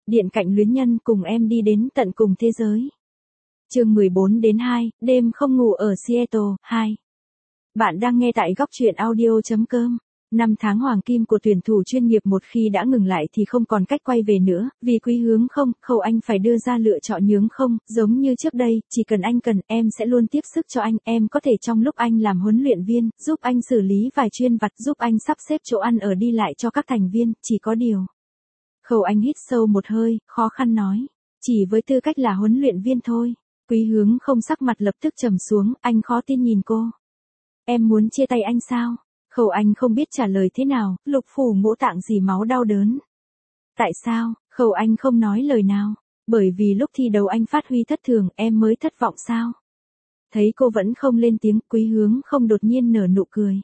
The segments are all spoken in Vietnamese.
Điện cạnh luyến nhân cùng em đi đến tận cùng thế giới. Chương 14-2, đêm không ngủ ở Seattle, 2. Bạn đang nghe tại góc truyện audio.com. 5 tháng hoàng kim của tuyển thủ chuyên nghiệp một khi đã ngừng lại thì không còn cách quay về nữa, vì Quý Hướng không, Khâu Anh phải đưa ra lựa chọn nhướng không, giống như trước đây, chỉ cần anh cần, em sẽ luôn tiếp sức cho anh, em có thể trong lúc anh làm huấn luyện viên, giúp anh xử lý vài chuyên vặt, giúp anh sắp xếp chỗ ăn ở đi lại cho các thành viên, chỉ có điều. Khâu Anh hít sâu một hơi, khó khăn nói, chỉ với tư cách là huấn luyện viên thôi. Quý Hướng không sắc mặt lập tức trầm xuống, anh khó tin nhìn cô. Em muốn chia tay anh sao? Khâu Anh không biết trả lời thế nào, lục phủ ngũ tạng dì máu đau đớn. Tại sao? Khâu Anh không nói lời nào. Bởi vì lúc thi đấu anh phát huy thất thường, em mới thất vọng sao? Thấy cô vẫn không lên tiếng, Quý Hướng không đột nhiên nở nụ cười.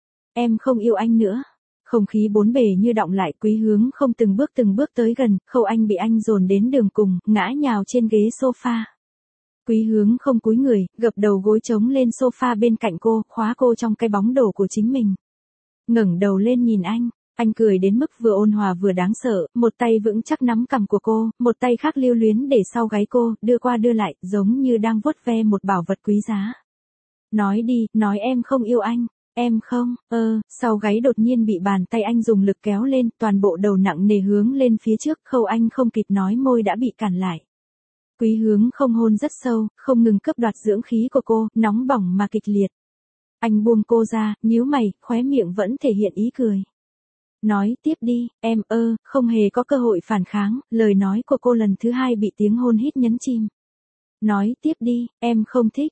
Em không yêu anh nữa. Không khí bốn bề như đọng lại, Quý Hướng không từng bước tới gần, Khâu Anh bị anh dồn đến đường cùng, ngã nhào trên ghế sofa. Quý Hướng không cúi người, gập đầu gối trống lên sofa bên cạnh cô, khóa cô trong cái bóng đổ của chính mình. Ngẩng đầu lên nhìn anh cười đến mức vừa ôn hòa vừa đáng sợ, một tay vững chắc nắm cằm của cô, một tay khác lưu luyến để sau gáy cô, đưa qua đưa lại, giống như đang vuốt ve một bảo vật quý giá. Nói đi, nói em không yêu anh. Em không, sau gáy đột nhiên bị bàn tay anh dùng lực kéo lên, toàn bộ đầu nặng nề hướng lên phía trước, Khâu Anh không kịp nói môi đã bị cản lại. Quý Hướng không hôn rất sâu, không ngừng cướp đoạt dưỡng khí của cô, nóng bỏng mà kịch liệt. Anh buông cô ra, nhíu mày, khóe miệng vẫn thể hiện ý cười. Nói tiếp đi, em không hề có cơ hội phản kháng, lời nói của cô lần thứ hai bị tiếng hôn hít nhấn chìm. Nói tiếp đi, em không thích,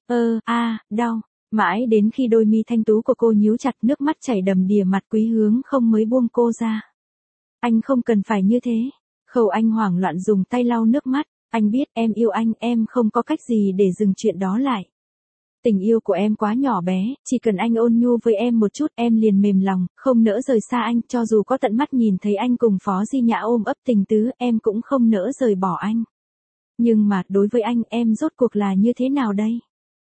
đau. Mãi đến khi đôi mi thanh tú của cô nhíu chặt, nước mắt chảy đầm đìa mặt, Quý Hướng không mới buông cô ra. Anh không cần phải như thế. Khâu Anh hoảng loạn dùng tay lau nước mắt. Anh biết em yêu anh, em không có cách gì để dừng chuyện đó lại. Tình yêu của em quá nhỏ bé, chỉ cần anh ôn nhu với em một chút em liền mềm lòng, không nỡ rời xa anh, cho dù có tận mắt nhìn thấy anh cùng Phó Di Nhã ôm ấp tình tứ, em cũng không nỡ rời bỏ anh. Nhưng mà đối với anh, em rốt cuộc là như thế nào đây?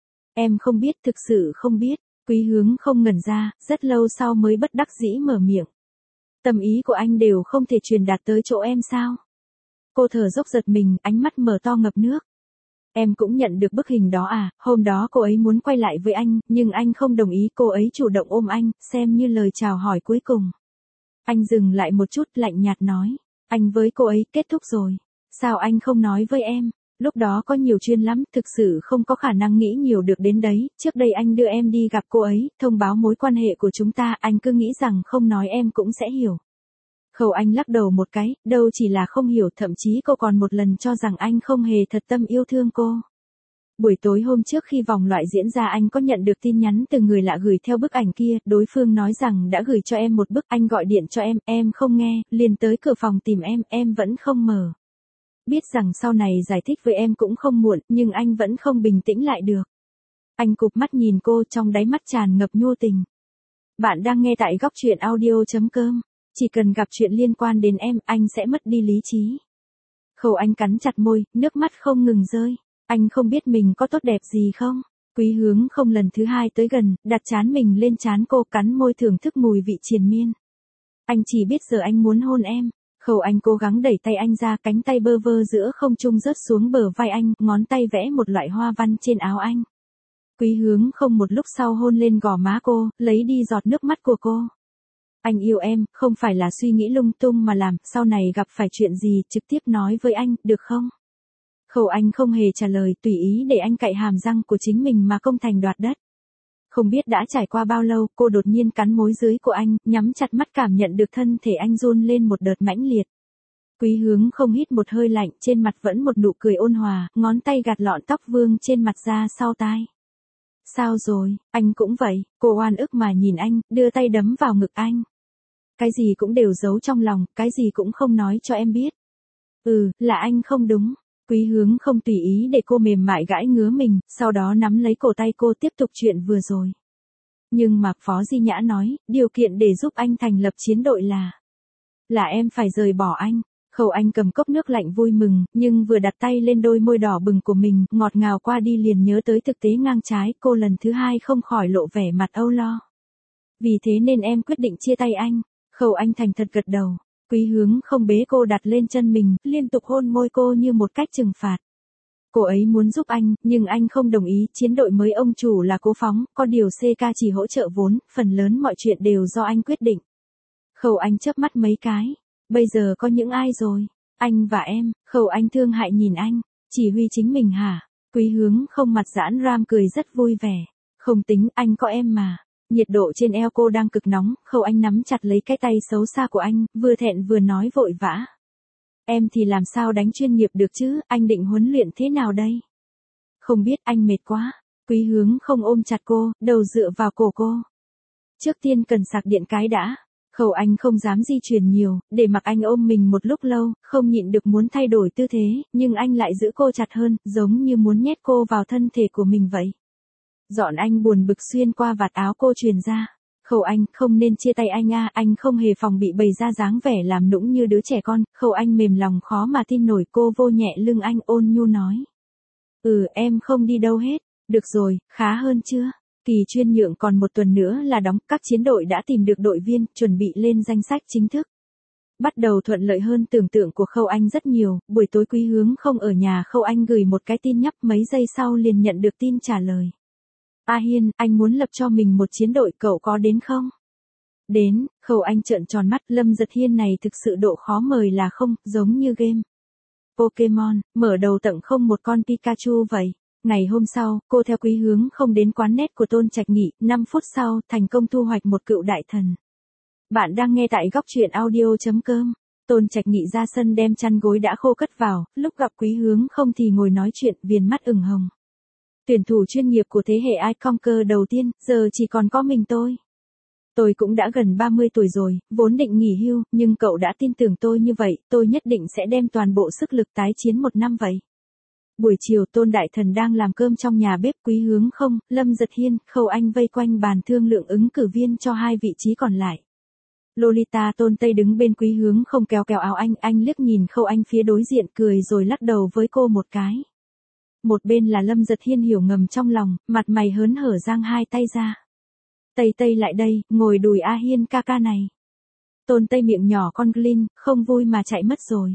Em không biết, thực sự không biết. Quý Hướng không ngẩn ra, rất lâu sau mới bất đắc dĩ mở miệng. Tâm ý của anh đều không thể truyền đạt tới chỗ em sao? Cô thở dốc giật mình, ánh mắt mở to ngập nước. Em cũng nhận được bức hình đó à, hôm đó cô ấy muốn quay lại với anh, nhưng anh không đồng ý, cô ấy chủ động ôm anh, xem như lời chào hỏi cuối cùng. Anh dừng lại một chút, lạnh nhạt nói, anh với cô ấy kết thúc rồi. Sao anh không nói với em? Lúc đó có nhiều chuyện lắm, thực sự không có khả năng nghĩ nhiều được đến đấy, trước đây anh đưa em đi gặp cô ấy, thông báo mối quan hệ của chúng ta, anh cứ nghĩ rằng không nói em cũng sẽ hiểu. Khâu Anh lắc đầu một cái, đâu chỉ là không hiểu, thậm chí cô còn một lần cho rằng anh không hề thật tâm yêu thương cô. Buổi tối hôm trước khi vòng loại diễn ra anh có nhận được tin nhắn từ người lạ gửi theo bức ảnh kia, đối phương nói rằng đã gửi cho em một bức, anh gọi điện cho em không nghe, liền tới cửa phòng tìm em vẫn không mở. Biết rằng sau này giải thích với em cũng không muộn, nhưng anh vẫn không bình tĩnh lại được. Anh cụp mắt nhìn cô, trong đáy mắt tràn ngập nhu tình. Bạn đang nghe tại góc truyện audio.com. Chỉ cần gặp chuyện liên quan đến em, anh sẽ mất đi lý trí. Khâu Anh cắn chặt môi, nước mắt không ngừng rơi. Anh không biết mình có tốt đẹp gì không? Quý Hướng không lần thứ hai tới gần, đặt trán mình lên trán cô, cắn môi thưởng thức mùi vị triền miên. Anh chỉ biết giờ anh muốn hôn em. Khâu Anh cố gắng đẩy tay anh ra, cánh tay bơ vơ giữa không trung rớt xuống bờ vai anh, ngón tay vẽ một loại hoa văn trên áo anh. Quý Hướng không một lúc sau hôn lên gò má cô, lấy đi giọt nước mắt của cô. Anh yêu em, không phải là suy nghĩ lung tung mà làm, sau này gặp phải chuyện gì, trực tiếp nói với anh, được không? Khâu Anh không hề trả lời, tùy ý để anh cạy hàm răng của chính mình mà công thành đoạt đất. Không biết đã trải qua bao lâu, cô đột nhiên cắn môi dưới của anh, nhắm chặt mắt cảm nhận được thân thể anh run lên một đợt mãnh liệt. Quý Hướng không hít một hơi lạnh, trên mặt vẫn một nụ cười ôn hòa, ngón tay gạt lọn tóc vương trên mặt ra sau tai. Sao rồi, anh cũng vậy, cô oan ức mà nhìn anh, đưa tay đấm vào ngực anh. Cái gì cũng đều giấu trong lòng, cái gì cũng không nói cho em biết. Là anh không đúng. Quý Hướng không tùy ý để cô mềm mại gãi ngứa mình, sau đó nắm lấy cổ tay cô tiếp tục chuyện vừa rồi. Nhưng mà Phó Di Nhã nói, điều kiện để giúp anh thành lập chiến đội là em phải rời bỏ anh. Khâu Anh cầm cốc nước lạnh vui mừng, nhưng vừa đặt tay lên đôi môi đỏ bừng của mình, ngọt ngào qua đi liền nhớ tới thực tế ngang trái, cô lần thứ hai không khỏi lộ vẻ mặt âu lo. Vì thế nên em quyết định chia tay anh. Khâu Anh thành thật gật đầu. Quý Hướng không bế cô đặt lên chân mình, liên tục hôn môi cô như một cách trừng phạt. Cô ấy muốn giúp anh, nhưng anh không đồng ý, chiến đội mới ông chủ là Cố Phóng, có điều CK chỉ hỗ trợ vốn, phần lớn mọi chuyện đều do anh quyết định. Khâu Anh chớp mắt mấy cái. Bây giờ có những ai rồi? Anh và em. Khâu Anh thương hại nhìn anh. Chỉ huy chính mình hả? Quý Hướng không mặt giãn ram cười rất vui vẻ. Không tính, anh có em mà. Nhiệt độ trên eo cô đang cực nóng, Khâu Anh nắm chặt lấy cái tay xấu xa của anh, vừa thẹn vừa nói vội vã. Em thì làm sao đánh chuyên nghiệp được chứ, anh định huấn luyện thế nào đây? Không biết, anh mệt quá. Quý Hướng không ôm chặt cô, đầu dựa vào cổ cô. Trước tiên cần sạc điện cái đã. Khâu Anh không dám di chuyển nhiều, để mặc anh ôm mình một lúc lâu, không nhịn được muốn thay đổi tư thế, nhưng anh lại giữ cô chặt hơn, giống như muốn nhét cô vào thân thể của mình vậy. Dọn anh buồn bực xuyên qua vạt áo cô truyền ra. Khâu Anh, không nên chia tay anh à, anh không hề phòng bị bày ra dáng vẻ làm nũng như đứa trẻ con. Khâu Anh mềm lòng khó mà tin nổi, cô vô nhẹ lưng anh ôn nhu nói. Em không đi đâu hết. Được rồi, khá hơn chưa? Kỳ chuyên nhượng còn một tuần nữa là đóng, các chiến đội đã tìm được đội viên, chuẩn bị lên danh sách chính thức. Bắt đầu thuận lợi hơn tưởng tượng của Khâu Anh rất nhiều, buổi tối Quý Hướng không ở nhà, Khâu Anh gửi một cái tin nhắc, mấy giây sau liền nhận được tin trả lời. A Hiên, anh muốn lập cho mình một chiến đội, cậu có đến không? Đến. Khâu Anh trợn tròn mắt, Lâm Giật Hiên này thực sự độ khó mời là không, giống như game Pokemon, mở đầu tặng không một con Pikachu vậy. Ngày hôm sau, cô theo Quý Hướng không đến quán net của Tôn Trạch Nghị, 5 phút sau, thành công thu hoạch một cựu đại thần. Bạn đang nghe tại góc truyện audio.com. Tôn Trạch Nghị ra sân đem chăn gối đã khô cất vào, lúc gặp Quý Hướng không thì ngồi nói chuyện, viền mắt ửng hồng. Tuyển thủ chuyên nghiệp của thế hệ iConquer đầu tiên, giờ chỉ còn có mình tôi. Tôi cũng đã gần 30 tuổi rồi, vốn định nghỉ hưu, nhưng cậu đã tin tưởng tôi như vậy, tôi nhất định sẽ đem toàn bộ sức lực tái chiến một năm vậy. Buổi chiều Tôn Đại Thần đang làm cơm trong nhà bếp, Quý Hướng không, Lâm Giật Hiên, Khâu Anh vây quanh bàn thương lượng ứng cử viên cho 2 vị trí còn lại. Lolita Tôn Tây đứng bên Quý Hướng không kéo áo anh liếc nhìn Khâu Anh phía đối diện cười rồi lắc đầu với cô một cái. Một bên là Lâm Giật Hiên hiểu ngầm trong lòng, mặt mày hớn hở giang 2 tay ra. Tây lại đây, ngồi đùi A Hiên ca ca này. Tôn Tây miệng nhỏ con Glyn, không vui mà chạy mất rồi.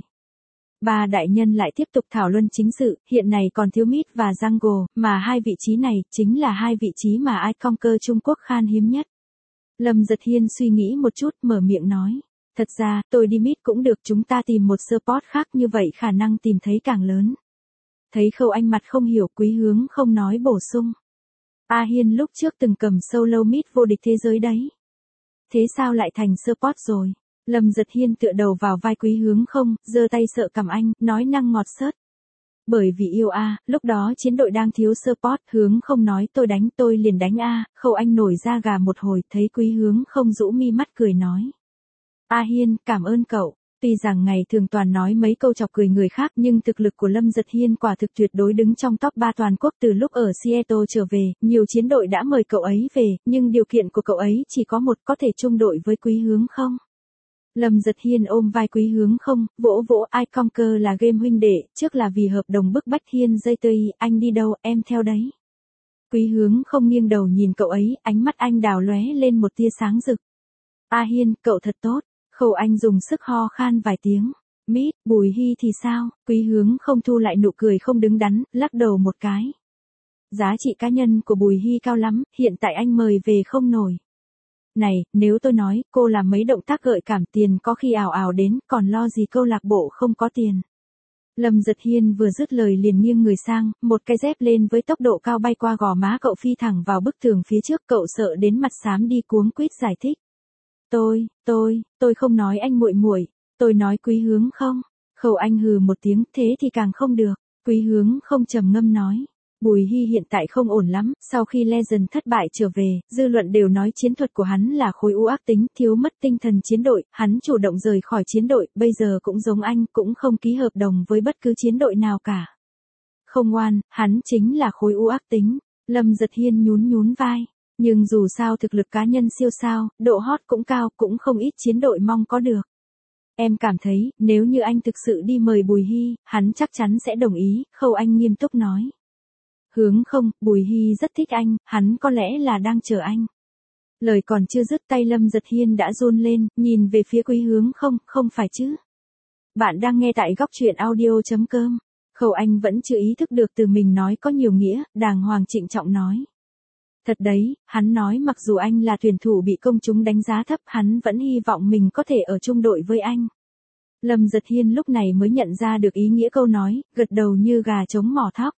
Ba đại nhân lại tiếp tục thảo luận chính sự, hiện này còn thiếu Mít và Jungle, mà 2 vị trí này, chính là 2 vị trí mà iConquer Trung Quốc khan hiếm nhất. Lâm Giật Hiên suy nghĩ một chút, mở miệng nói. Thật ra, tôi đi Mít cũng được, chúng ta tìm một support khác, như vậy khả năng tìm thấy càng lớn. Thấy Khâu Anh mặt không hiểu, Quý Hướng không nói bổ sung. A Hiên lúc trước từng cầm solo Mít vô địch thế giới đấy. Thế sao lại thành support rồi? Lâm Giật Hiên tựa đầu vào vai Quý Hướng không, giơ tay sợ cằm anh, nói năng ngọt xớt. Bởi vì yêu a, lúc đó chiến đội đang thiếu support, Hướng không nói tôi liền đánh a. Khâu Anh nổi da gà một hồi, thấy Quý Hướng không rũ mi mắt cười nói. A Hiên, cảm ơn cậu. Tuy rằng ngày thường toàn nói mấy câu chọc cười người khác, nhưng thực lực của Lâm Giật Hiên quả thực tuyệt đối đứng trong top 3 toàn quốc. Từ lúc ở Seattle trở về, nhiều chiến đội đã mời cậu ấy về, nhưng điều kiện của cậu ấy chỉ có một, có thể chung đội với Quý Hướng không. Lâm Giật Hiên ôm vai Quý Hướng không, vỗ iConquer là game huynh đệ, trước là vì hợp đồng bức bách Hiên dây tươi, anh đi đâu, em theo đấy. Quý Hướng không nghiêng đầu nhìn cậu ấy, ánh mắt anh đào lóe lên một tia sáng rực. A Hiên, cậu thật tốt. Khâu Anh dùng sức ho khan vài tiếng. Mít, Bùi Hy thì sao? Quý Hướng không thu lại nụ cười không đứng đắn, lắc đầu một cái. Giá trị cá nhân của Bùi Hy cao lắm, hiện tại anh mời về không nổi. Này, nếu tôi nói, cô làm mấy động tác gợi cảm, tiền có khi ào đến, còn lo gì câu lạc bộ không có tiền. Lâm Giật Hiên vừa dứt lời liền nghiêng người sang, một cái dép lên với tốc độ cao bay qua gò má cậu, phi thẳng vào bức tường phía trước, cậu sợ đến mặt xám đi, cuống quýt giải thích. Tôi không nói anh muội, tôi nói Quý Hướng không. Khâu Anh hừ một tiếng, thế thì càng không được. Quý Hướng không trầm ngâm nói. Bùi Hy hiện tại không ổn lắm, sau khi Legend thất bại trở về, dư luận đều nói chiến thuật của hắn là khối u ác tính, thiếu mất tinh thần chiến đội, hắn chủ động rời khỏi chiến đội, bây giờ cũng giống anh, cũng không ký hợp đồng với bất cứ chiến đội nào cả. Không ngoan, hắn chính là khối u ác tính. Lâm Giật Hiên nhún vai. Nhưng dù sao thực lực cá nhân siêu sao, độ hot cũng cao, cũng không ít chiến đội mong có được. Em cảm thấy, nếu như anh thực sự đi mời Bùi Hy, hắn chắc chắn sẽ đồng ý, Khâu Anh nghiêm túc nói. Hướng không, Bùi Hy rất thích anh, hắn có lẽ là đang chờ anh. Lời còn chưa dứt tay Lâm Giật Hiên đã run lên, nhìn về phía Quý Hướng Không, không phải chứ. Bạn đang nghe tại góc truyện audio.com. Khâu Anh vẫn chưa ý thức được từ mình nói có nhiều nghĩa, đàng hoàng trịnh trọng nói. Thật đấy, hắn nói mặc dù anh là tuyển thủ bị công chúng đánh giá thấp, hắn vẫn hy vọng mình có thể ở chung đội với anh. Lâm Giật Hiên lúc này mới nhận ra được ý nghĩa câu nói, gật đầu như gà trống mỏ thóc.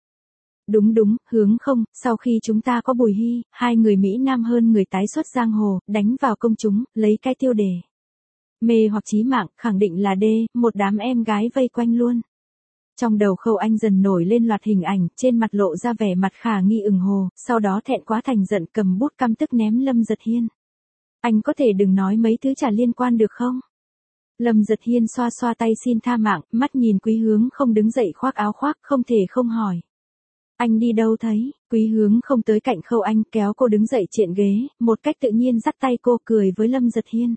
Đúng, Hướng Không, sau khi chúng ta có Bùi Hy, hai người Mỹ Nam hơn người tái xuất giang hồ, đánh vào công chúng, lấy cái tiêu đề mê hoặc chí mạng, khẳng định là đê, một đám em gái vây quanh luôn. Trong đầu Khâu Anh dần nổi lên loạt hình ảnh, trên mặt lộ ra vẻ mặt khả nghi ửng hồ, sau đó thẹn quá thành giận cầm bút căm tức ném Lâm Giật Hiên. Anh có thể đừng nói mấy thứ chả liên quan được không? Lâm Giật Hiên xoa xoa tay xin tha mạng, mắt nhìn Quý Hướng Không đứng dậy khoác áo khoác, không thể không hỏi. Anh đi đâu thấy? Quý Hướng Không tới cạnh Khâu Anh, kéo cô đứng dậy trên ghế, một cách tự nhiên dắt tay cô, cười với Lâm Giật Hiên.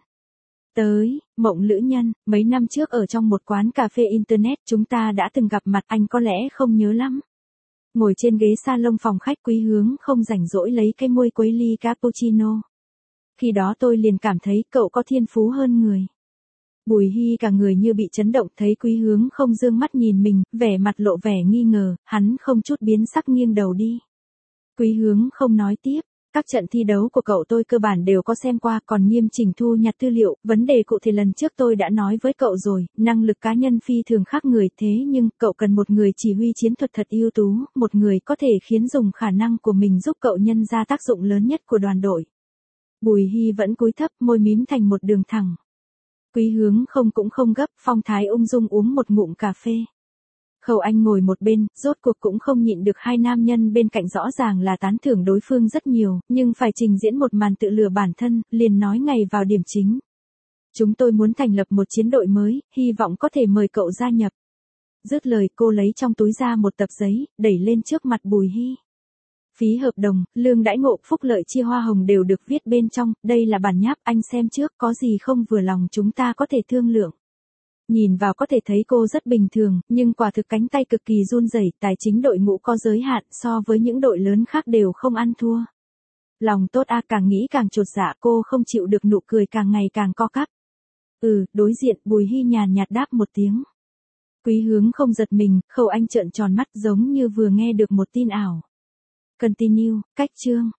Tới, Mộng Lữ Nhân, mấy năm trước ở trong một quán cà phê internet chúng ta đã từng gặp mặt, anh có lẽ không nhớ lắm. Ngồi trên ghế salon phòng khách, Quý Hướng Không rảnh rỗi lấy cái môi quấy ly cappuccino. Khi đó tôi liền cảm thấy cậu có thiên phú hơn người. Bùi Hy cả người như bị chấn động, thấy Quý Hướng Không dương mắt nhìn mình, vẻ mặt lộ vẻ nghi ngờ, hắn không chút biến sắc nghiêng đầu đi. Quý Hướng Không nói tiếp. Các trận thi đấu của cậu tôi cơ bản đều có xem qua, còn nghiêm chỉnh thu nhặt tư liệu, vấn đề cụ thể lần trước tôi đã nói với cậu rồi, năng lực cá nhân phi thường khác người, thế nhưng cậu cần một người chỉ huy chiến thuật thật ưu tú, một người có thể khiến dùng khả năng của mình giúp cậu nhân ra tác dụng lớn nhất của đoàn đội. Bùi Hy vẫn cúi thấp, môi mím thành một đường thẳng. Quý Hướng Không cũng không gấp, phong thái ung dung uống một ngụm cà phê. Khâu Anh ngồi một bên, rốt cuộc cũng không nhịn được, hai nam nhân bên cạnh rõ ràng là tán thưởng đối phương rất nhiều, nhưng phải trình diễn một màn tự lừa bản thân, liền nói ngay vào điểm chính. Chúng tôi muốn thành lập một chiến đội mới, hy vọng có thể mời cậu gia nhập. Dứt lời cô lấy trong túi ra một tập giấy, đẩy lên trước mặt Bùi Hy. Phí hợp đồng, lương đãi ngộ, phúc lợi chia hoa hồng đều được viết bên trong, đây là bản nháp, anh xem trước, có gì không vừa lòng chúng ta có thể thương lượng. Nhìn vào có thể thấy cô rất bình thường, nhưng quả thực cánh tay cực kỳ run rẩy, tài chính đội ngũ có giới hạn, so với những đội lớn khác đều không ăn thua. Lòng tốt a, càng nghĩ càng chột dạ, cô không chịu được, nụ cười càng ngày càng co cắp. Đối diện, Bùi Hy nhàn nhạt đáp một tiếng. Quý Hướng Không giật mình, Khâu Anh trợn tròn mắt giống như vừa nghe được một tin ảo. Continue, cách chương.